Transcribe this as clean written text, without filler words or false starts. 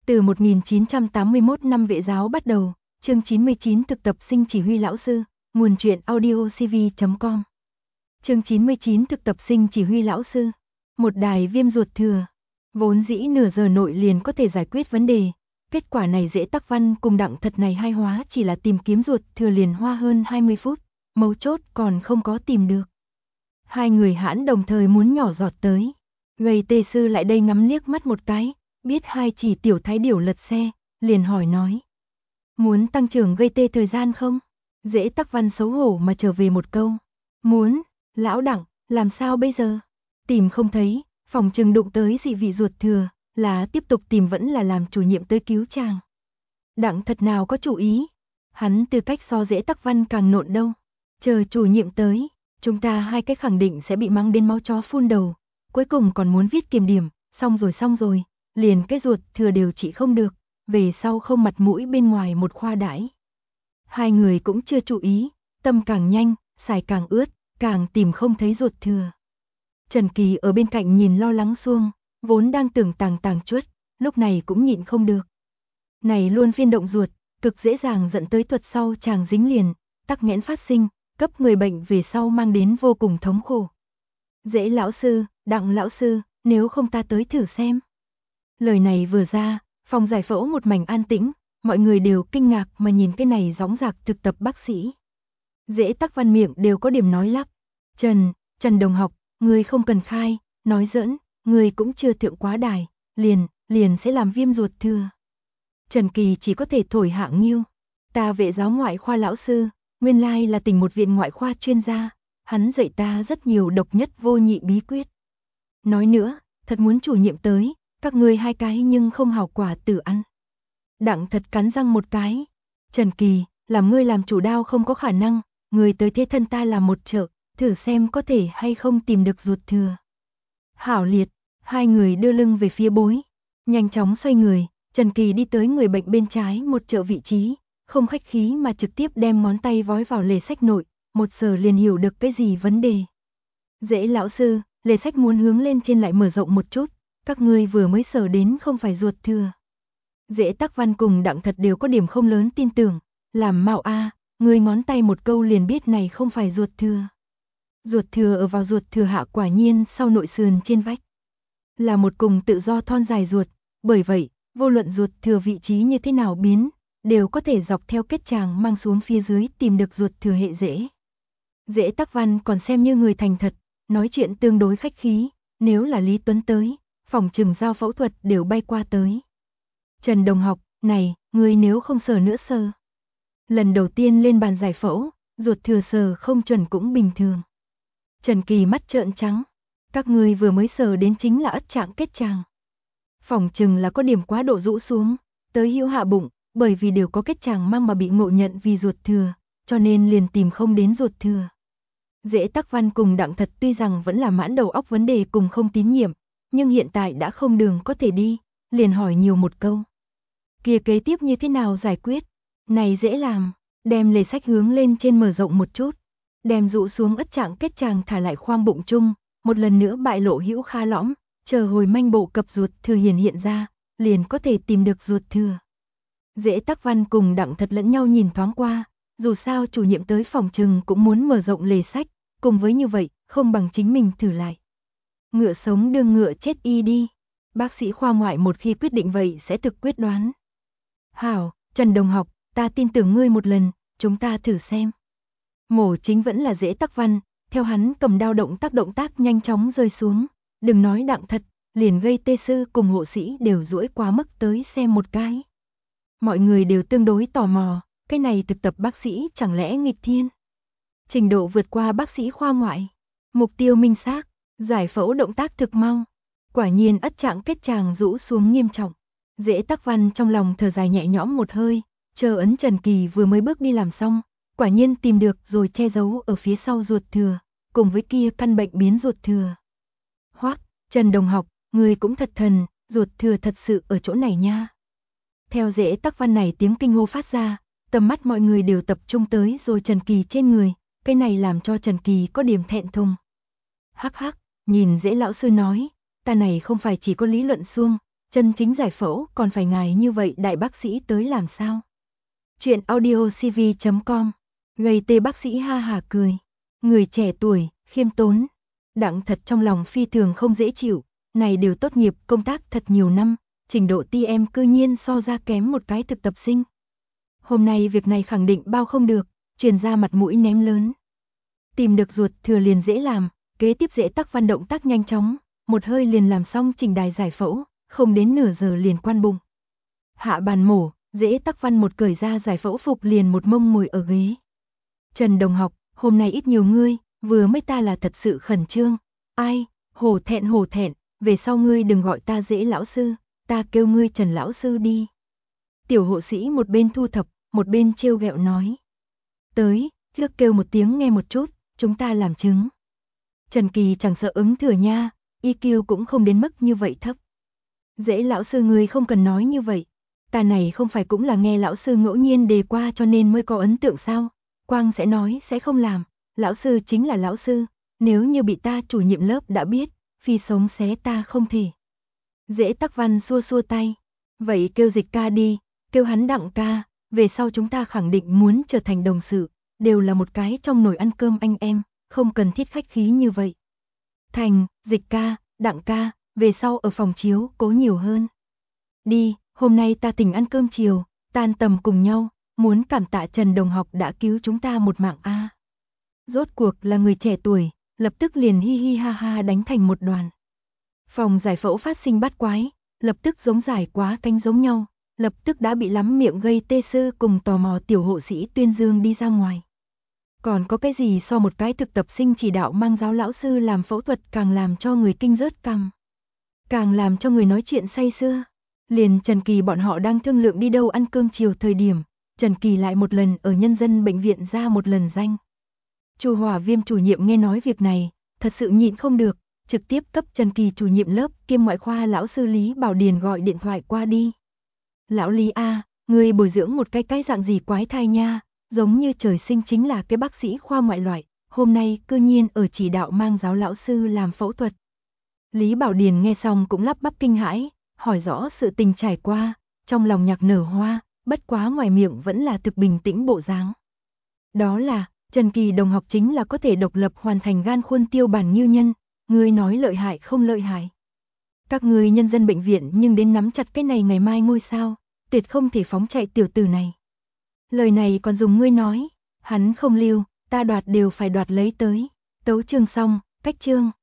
Từ 1981 năm vệ giáo bắt đầu, chương 99 thực tập sinh chỉ huy lão sư, nguồn truyện audiocv.com. Chương 99 thực tập sinh chỉ huy lão sư, một đài viêm ruột thừa. Vốn dĩ nửa giờ nội liền có thể giải quyết vấn đề, kết quả này Dễ Tắc Văn cùng Đặng Thật này hai hóa chỉ là tìm kiếm ruột thừa liền hoa hơn 20 phút, mấu chốt còn không có tìm được. Hai người hãn đồng thời muốn nhỏ giọt tới, gầy tê sư lại đây ngắm liếc mắt một cái, biết hai chỉ tiểu thái điểu lật xe, liền hỏi nói. Muốn tăng trưởng gây tê thời gian không? Dễ Tắc Văn xấu hổ mà trở về một câu. Muốn, lão Đặng, làm sao bây giờ? Tìm không thấy, phòng trừng đụng tới dị vị ruột thừa, là tiếp tục tìm vẫn là làm chủ nhiệm tới cứu chàng. Đặng Thật nào có chủ ý, hắn tư cách so Dễ Tắc Văn càng nộn đâu. Chờ chủ nhiệm tới, chúng ta hai cái khẳng định sẽ bị mắng đến máu chó phun đầu, cuối cùng còn muốn viết kiểm điểm, xong rồi, liền cái ruột thừa đều trị không được, về sau không mặt mũi bên ngoài một khoa đãi. Hai người cũng chưa chú ý, tâm càng nhanh, xài càng ướt, càng tìm không thấy ruột thừa. Trần Kỳ ở bên cạnh nhìn lo lắng xuông, vốn đang tưởng tàng chuất, lúc này cũng nhịn không được. Này luôn phiên động ruột, cực dễ dàng dẫn tới tuột sau chàng dính liền, tắc nghẽn phát sinh, cấp người bệnh về sau mang đến vô cùng thống khổ. Dễ lão sư, Đặng lão sư, nếu không ta tới thử xem. Lời này vừa ra, phòng giải phẫu một mảnh an tĩnh, mọi người đều kinh ngạc mà nhìn cái này dõng dạc thực tập bác sĩ. Dễ Tắc Văn miệng đều có điểm nói lắp. Trần đồng học, ngươi không cần khai, nói giỡn, ngươi cũng chưa thượng quá đài, liền sẽ làm viêm ruột thừa. Trần Kỳ chỉ có thể thổi hạ nghiêu. Ta vệ giáo ngoại khoa lão sư, nguyên lai là tỉnh một viện ngoại khoa chuyên gia, hắn dạy ta rất nhiều độc nhất vô nhị bí quyết. Nói nữa, thật muốn chủ nhiệm tới, các ngươi hai cái nhưng không hảo quả tự ăn. Đặng Thật cắn răng một cái. Trần Kỳ, làm ngươi làm chủ đao không có khả năng, ngươi tới thế thân ta làm một trợ, thử xem có thể hay không tìm được ruột thừa. Hảo liệt, hai người đưa lưng về phía bối, nhanh chóng xoay người, Trần Kỳ đi tới người bệnh bên trái một trợ vị trí, không khách khí mà trực tiếp đem ngón tay vói vào lề sách nội, một giờ liền hiểu được cái gì vấn đề. Dễ lão sư, lề sách muốn hướng lên trên lại mở rộng một chút, các ngươi vừa mới sờ đến không phải ruột thừa. Dễ Tắc Văn cùng Đặng Thật đều có điểm không lớn tin tưởng, làm mạo a, người ngón tay một câu liền biết này không phải ruột thừa. Ruột thừa ở vào ruột thừa hạ quả nhiên sau nội sườn trên vách. Là một cùng tự do thon dài ruột, bởi vậy, vô luận ruột thừa vị trí như thế nào biến, đều có thể dọc theo kết tràng mang xuống phía dưới tìm được ruột thừa hệ rễ. Dễ Tắc Văn còn xem như người thành thật, nói chuyện tương đối khách khí, nếu là Lý Tuấn tới, phòng trừng giao phẫu thuật đều bay qua tới. Trần đồng học, này, ngươi nếu không sờ nữa sờ. Lần đầu tiên lên bàn giải phẫu, ruột thừa sờ không chuẩn cũng bình thường. Trần Kỳ mắt trợn trắng, các ngươi vừa mới sờ đến chính là ất trạng kết tràng. Phòng trừng là có điểm quá độ rũ xuống, tới hữu hạ bụng, bởi vì đều có kết tràng mang mà bị ngộ nhận vì ruột thừa, cho nên liền tìm không đến ruột thừa. Dễ Tắc Văn cùng Đặng Thật tuy rằng vẫn là mãn đầu óc vấn đề cùng không tín nhiệm, nhưng hiện tại đã không đường có thể đi, liền hỏi nhiều một câu. Kia kế tiếp như thế nào giải quyết? Này dễ làm, đem lề sách hướng lên trên mở rộng một chút, đem rũ xuống ất trạng kết tràng thả lại khoang bụng chung, một lần nữa bại lộ hữu kha lõm, chờ hồi manh bộ cập ruột thừa hiện ra, liền có thể tìm được ruột thừa. Dễ Tắc Văn cùng Đặng Thật lẫn nhau nhìn thoáng qua, dù sao chủ nhiệm tới phòng trừng cũng muốn mở rộng lề sách, cùng với như vậy, không bằng chính mình thử lại. Ngựa sống đương ngựa chết y đi, bác sĩ khoa ngoại một khi quyết định vậy sẽ thực quyết đoán. Hảo, Trần đồng học, ta tin tưởng ngươi một lần, chúng ta thử xem. Mổ chính vẫn là Dễ Tắc Văn, theo hắn cầm đao động tác nhanh chóng rơi xuống, đừng nói Đặng Thật, liền gây tê sư cùng hộ sĩ đều duỗi quá mức tới xem một cái. Mọi người đều tương đối tò mò, cái này thực tập bác sĩ chẳng lẽ nghịch thiên. Trình độ vượt qua bác sĩ khoa ngoại, mục tiêu minh xác, giải phẫu động tác thực mau. Quả nhiên ất trạng kết tràng rũ xuống nghiêm trọng. Dễ Tắc Văn trong lòng thở dài nhẹ nhõm một hơi, chờ ấn Trần Kỳ vừa mới bước đi làm xong, quả nhiên tìm được rồi che giấu ở phía sau ruột thừa, cùng với kia căn bệnh biến ruột thừa. Hoắc, Trần đồng học, người cũng thật thần, ruột thừa thật sự ở chỗ này nha. Theo Dễ Tắc Văn này tiếng kinh hô phát ra, tầm mắt mọi người đều tập trung tới rồi Trần Kỳ trên người, cái này làm cho Trần Kỳ có điểm thẹn thùng. Hắc hắc, nhìn Dễ lão sư nói, ta này không phải chỉ có lý luận suông, Chân chính giải phẫu còn phải ngài như vậy đại bác sĩ tới làm sao? Chuyện audio cv.com. Gầy tê bác sĩ ha hà cười. Người trẻ tuổi, khiêm tốn. Đặng thật trong lòng phi thường không dễ chịu. Này đều tốt nghiệp công tác thật nhiều năm, trình độ TM cư nhiên so ra kém một cái thực tập sinh. Hôm nay việc này khẳng định bao không được, truyền ra mặt mũi ném lớn. Tìm được ruột thừa liền dễ làm, kế tiếp dễ tắc văn động tác nhanh chóng, một hơi liền làm xong trình đài giải phẫu, không đến nửa giờ liền quan bụng. Hạ bàn mổ, dễ tắc văn một cởi ra giải phẫu phục liền một mông ngồi ở ghế. Trần đồng học, hôm nay ít nhiều ngươi, vừa mới ta là thật sự khẩn trương. Ai, hổ thẹn, về sau ngươi đừng gọi ta dễ lão sư, ta kêu ngươi Trần lão sư đi. Tiểu hộ sĩ một bên thu thập, một bên trêu ghẹo nói. Tới, trước kêu một tiếng nghe một chút, chúng ta làm chứng. Trần Kỳ chẳng sợ ứng thừa nha, EQ cũng không đến mức như vậy thấp. Dễ lão sư ngươi không cần nói như vậy, ta này không phải cũng là nghe lão sư ngẫu nhiên đề qua cho nên mới có ấn tượng sao, quang sẽ nói sẽ không làm, lão sư chính là lão sư, nếu như bị ta chủ nhiệm lớp đã biết, phi sống xé ta không thể. Dễ tắc văn xua xua tay, vậy kêu Dịch ca đi, kêu hắn Đặng ca, về sau chúng ta khẳng định muốn trở thành đồng sự, đều là một cái trong nồi ăn cơm anh em, không cần thiết khách khí như vậy. Thành, Dịch ca, Đặng ca, về sau ở phòng chiếu cố nhiều hơn. Đi, hôm nay ta tỉnh ăn cơm chiều, tan tầm cùng nhau, muốn cảm tạ Trần đồng học đã cứu chúng ta một mạng a. Rốt cuộc là người trẻ tuổi, lập tức liền hi hi ha ha đánh thành một đoàn. Phòng giải phẫu phát sinh bát quái, lập tức giống giải quá cánh giống nhau, lập tức đã bị lắm miệng gây tê sư cùng tò mò tiểu hộ sĩ tuyên dương đi ra ngoài. Còn có cái gì so một cái thực tập sinh chỉ đạo mang giáo lão sư làm phẫu thuật càng làm cho người kinh rớt cằm, càng làm cho người nói chuyện say sưa. Liền Trần Kỳ bọn họ đang thương lượng đi đâu ăn cơm chiều thời điểm, Trần Kỳ lại một lần ở nhân dân bệnh viện ra một lần danh. Chu Hòa Viêm chủ nhiệm nghe nói việc này, thật sự nhịn không được, trực tiếp cấp Trần Kỳ chủ nhiệm lớp kiêm ngoại khoa lão sư Lý Bảo Điền gọi điện thoại qua đi. Lão Lý a, người bồi dưỡng một cái dạng gì quái thai nha, giống như trời sinh chính là cái bác sĩ khoa ngoại loại, hôm nay cư nhiên ở chỉ đạo mang giáo lão sư làm phẫu thuật. Lý Bảo Điền nghe xong cũng lắp bắp kinh hãi, hỏi rõ sự tình trải qua, trong lòng nhạc nở hoa, bất quá ngoài miệng vẫn là thực bình tĩnh bộ dáng. Đó là, Trần Kỳ đồng học chính là có thể độc lập hoàn thành gan khuôn tiêu bản nghiêu nhân, ngươi nói lợi hại không lợi hại. Các ngươi nhân dân bệnh viện nhưng đến nắm chặt cái này ngày mai ngôi sao, tuyệt không thể phóng chạy tiểu tử này. Lời này còn dùng ngươi nói, hắn không lưu, ta đoạt đều phải đoạt lấy tới. Tấu chương xong, cách chương.